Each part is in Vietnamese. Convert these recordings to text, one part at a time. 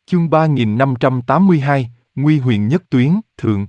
Chương 3582, Nguy huyền nhất tuyến, thượng.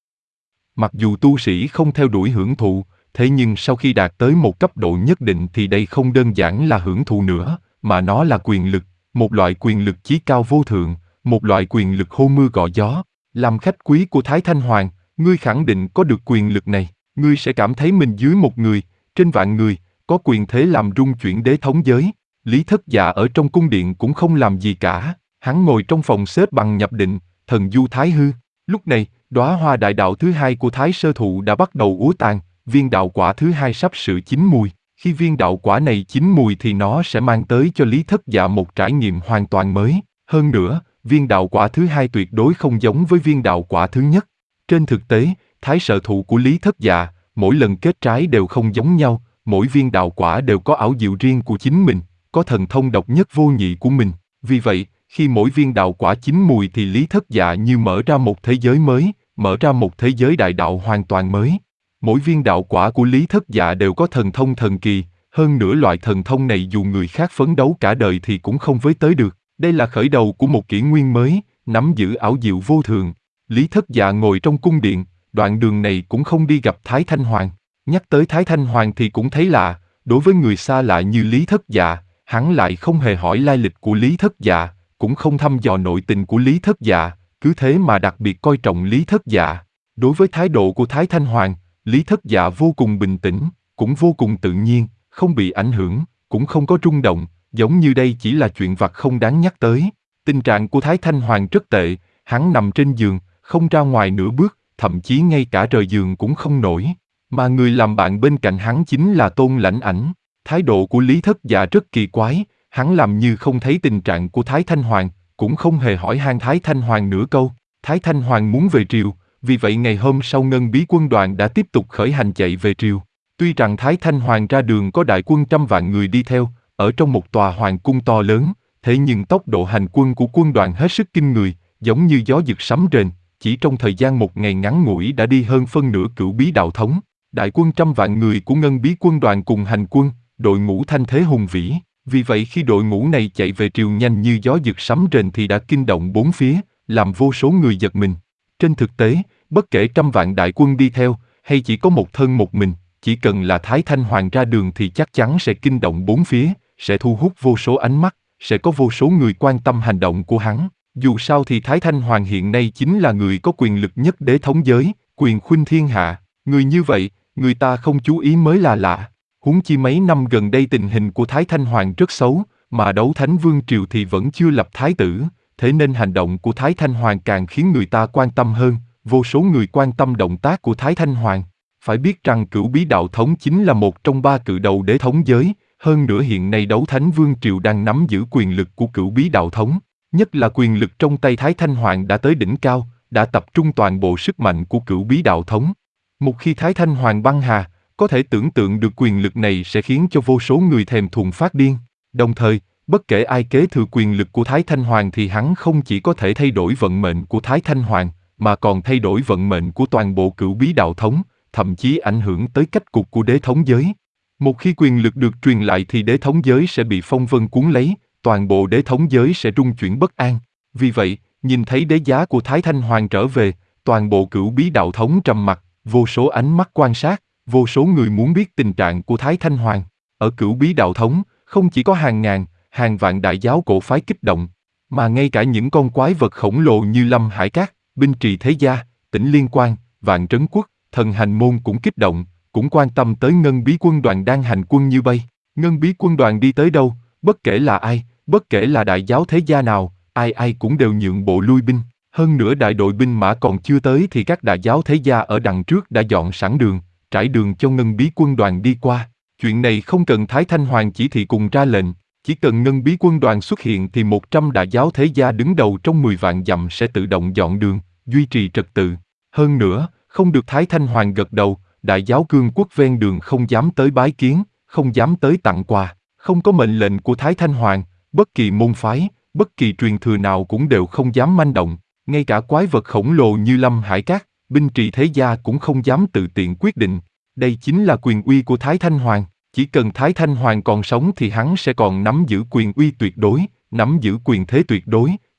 Mặc dù tu sĩ không theo đuổi hưởng thụ, thế nhưng sau khi đạt tới một cấp độ nhất định thì đây không đơn giản là hưởng thụ nữa, mà nó là quyền lực, một loại quyền lực chí cao vô thượng, một loại quyền lực hô mưa gọi gió. Làm khách quý của Thái Thanh Hoàng, ngươi khẳng định có được quyền lực này, ngươi sẽ cảm thấy mình dưới một người, trên vạn người, có quyền thế làm rung chuyển đế thống giới. Lý Thất Dạ ở trong cung điện cũng không làm gì cả, hắn ngồi trong phòng xếp bằng nhập định, thần du thái hư. Lúc này, đóa hoa đại đạo thứ hai của Thái Sơ Thụ đã bắt đầu úa tàn, viên đạo quả thứ hai sắp sửa chín mùi. Khi viên đạo quả này chín mùi thì nó sẽ mang tới cho Lý Thất Dạ một trải nghiệm hoàn toàn mới. Hơn nữa, viên đạo quả thứ hai tuyệt đối không giống với viên đạo quả thứ nhất. Trên thực tế, Thái Sơ Thụ của Lý Thất Dạ, mỗi lần kết trái đều không giống nhau, mỗi viên đạo quả đều có ảo diệu riêng của chính mình, có thần thông độc nhất vô nhị của mình. Vì vậy, khi mỗi viên đạo quả chín mùi thì Lý Thất Dạ như mở ra một thế giới mới, mở ra một thế giới đại đạo hoàn toàn mới. Mỗi viên đạo quả của Lý Thất Dạ đều có thần thông thần kỳ, hơn nữa loại thần thông này dù người khác phấn đấu cả đời thì cũng không với tới được. Đây là khởi đầu của một kỷ nguyên mới, nắm giữ ảo diệu vô thường. Lý Thất Dạ ngồi trong cung điện, đoạn đường này cũng không đi gặp Thái Thanh Hoàng. Nhắc tới Thái Thanh Hoàng thì cũng thấy lạ, đối với người xa lạ như Lý Thất Dạ, hắn lại không hề hỏi lai lịch của Lý Thất Dạ, cũng không thăm dò nội tình của Lý Thất Dạ, cứ thế mà đặc biệt coi trọng Lý Thất Dạ. Đối với thái độ của Thái Thanh Hoàng, Lý Thất Dạ vô cùng bình tĩnh, cũng vô cùng tự nhiên, không bị ảnh hưởng, cũng không có rung động, giống như đây chỉ là chuyện vặt không đáng nhắc tới. Tình trạng của Thái Thanh Hoàng rất tệ, hắn nằm trên giường, không ra ngoài nửa bước, thậm chí ngay cả rời giường cũng không nổi. Mà người làm bạn bên cạnh hắn chính là Tôn Lãnh Ảnh. Thái độ của Lý Thất Dạ rất kỳ quái, hắn làm như không thấy tình trạng của Thái Thanh Hoàng, cũng không hề hỏi han Thái Thanh Hoàng nửa câu. Thái Thanh Hoàng muốn về triều, vì vậy ngày hôm sau Ngân Bí quân đoàn đã tiếp tục khởi hành chạy về triều. Tuy rằng Thái Thanh Hoàng ra đường có đại quân trăm vạn người đi theo, ở trong một tòa hoàng cung to lớn, thế nhưng tốc độ hành quân của quân đoàn hết sức kinh người, giống như gió giật sấm rền, chỉ trong thời gian một ngày ngắn ngủi đã đi hơn phân nửa Cửu Bí đạo thống. Đại quân trăm vạn người của Ngân Bí quân đoàn cùng hành quân, đội ngũ thanh thế hùng vĩ. Vì vậy khi đội ngũ này chạy về triều nhanh như gió giật sấm rền thì đã kinh động bốn phía, làm vô số người giật mình. Trên thực tế, bất kể trăm vạn đại quân đi theo, hay chỉ có một thân một mình, chỉ cần là Thái Thanh Hoàng ra đường thì chắc chắn sẽ kinh động bốn phía, sẽ thu hút vô số ánh mắt, sẽ có vô số người quan tâm hành động của hắn. Dù sao thì Thái Thanh Hoàng hiện nay chính là người có quyền lực nhất đế thống giới, quyền khuynh thiên hạ. Người như vậy, người ta không chú ý mới là lạ. Huống chi mấy năm gần đây tình hình của Thái Thanh Hoàng rất xấu, mà Đấu Thánh Vương Triều thì vẫn chưa lập thái tử, thế nên hành động của Thái Thanh Hoàng càng khiến người ta quan tâm hơn, vô số người quan tâm động tác của Thái Thanh Hoàng. Phải biết rằng Cửu Bí đạo thống chính là một trong ba cự đầu đế thống giới, hơn nữa hiện nay Đấu Thánh Vương Triều đang nắm giữ quyền lực của Cửu Bí đạo thống, nhất là quyền lực trong tay Thái Thanh Hoàng đã tới đỉnh cao, đã tập trung toàn bộ sức mạnh của Cửu Bí đạo thống. Một khi Thái Thanh Hoàng băng hà, có thể tưởng tượng được quyền lực này sẽ khiến cho vô số người thèm thuồng phát điên. Đồng thời, bất kể ai kế thừa quyền lực của Thái Thanh Hoàng thì hắn không chỉ có thể thay đổi vận mệnh của Thái Thanh Hoàng, mà còn thay đổi vận mệnh của toàn bộ Cửu Bí đạo thống, thậm chí ảnh hưởng tới cách cục của đế thống giới. Một khi quyền lực được truyền lại thì đế thống giới sẽ bị phong vân cuốn lấy, toàn bộ đế thống giới sẽ rung chuyển bất an. Vì vậy, nhìn thấy đế giá của Thái Thanh Hoàng trở về, toàn bộ Cửu Bí đạo thống trầm mặc, vô số ánh mắt quan sát, vô số người muốn biết tình trạng của Thái Thanh Hoàng. Ở Cửu Bí đạo thống, không chỉ có hàng ngàn, hàng vạn đại giáo cổ phái kích động, mà ngay cả những con quái vật khổng lồ như Lâm Hải Cát, Binh Trì Thế Gia, Tỉnh Liên Quan, Vạn Trấn Quốc, Thần Hành Môn cũng kích động, cũng quan tâm tới Ngân Bí quân đoàn đang hành quân như bay. Ngân Bí quân đoàn đi tới đâu, bất kể là ai, bất kể là đại giáo thế gia nào, ai ai cũng đều nhượng bộ lui binh. Hơn nữa đại đội binh mã còn chưa tới thì các đại giáo thế gia ở đằng trước đã dọn sẵn đường, trải đường cho Ngân Bí quân đoàn đi qua. Chuyện này không cần Thái Thanh Hoàng chỉ thị cùng ra lệnh, chỉ cần Ngân Bí quân đoàn xuất hiện thì 100 đại giáo thế gia đứng đầu trong 10 vạn dặm sẽ tự động dọn đường, duy trì trật tự. Hơn nữa, không được Thái Thanh Hoàng gật đầu, đại giáo cương quốc ven đường không dám tới bái kiến, không dám tới tặng quà, không có mệnh lệnh của Thái Thanh Hoàng, bất kỳ môn phái, bất kỳ truyền thừa nào cũng đều không dám manh động, ngay cả quái vật khổng lồ như Lâm Hải Cát, Binh Trì Thế Gia cũng không dám tự tiện quyết định. Đây chính là quyền uy của Thái Thanh Hoàng, chỉ cần Thái Thanh Hoàng còn sống thì hắn sẽ còn nắm giữ quyền uy tuyệt đối, nắm giữ quyền thế tuyệt đối,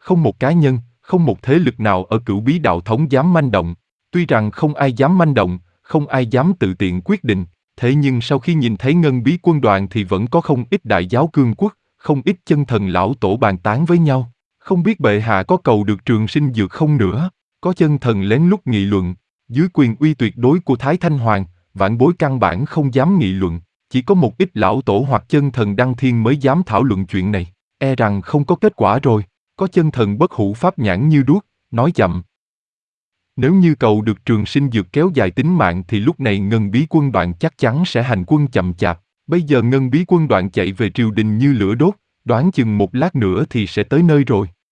Không một cá nhân, không một thế lực nào ở Cửu Bí đạo thống dám manh động. Tuy rằng không ai dám manh động, không ai dám tự tiện quyết định, thế nhưng sau khi nhìn thấy Ngân Bí quân đoàn thì vẫn có không ít đại giáo cương quốc, không ít chân thần lão tổ bàn tán với nhau. Không biết bệ hạ có cầu được trường sinh dược không nữa? Có chân thần lén lút nghị luận. Dưới quyền uy tuyệt đối của Thái Thanh Hoàng, vạn bối căn bản không dám nghị luận. Chỉ có một ít lão tổ hoặc chân thần đăng thiên mới dám thảo luận chuyện này. E rằng không có kết quả rồi. Có chân thần bất hủ pháp nhãn như đuốc, nói chậm. Nếu như cầu được trường sinh dược kéo dài tính mạng thì lúc này Ngân Bí quân đoàn chắc chắn sẽ hành quân chậm chạp. Bây giờ Ngân Bí quân đoàn chạy về triều đình như lửa đốt, đoán chừng một lát nữa thì sẽ tới nơi rồi.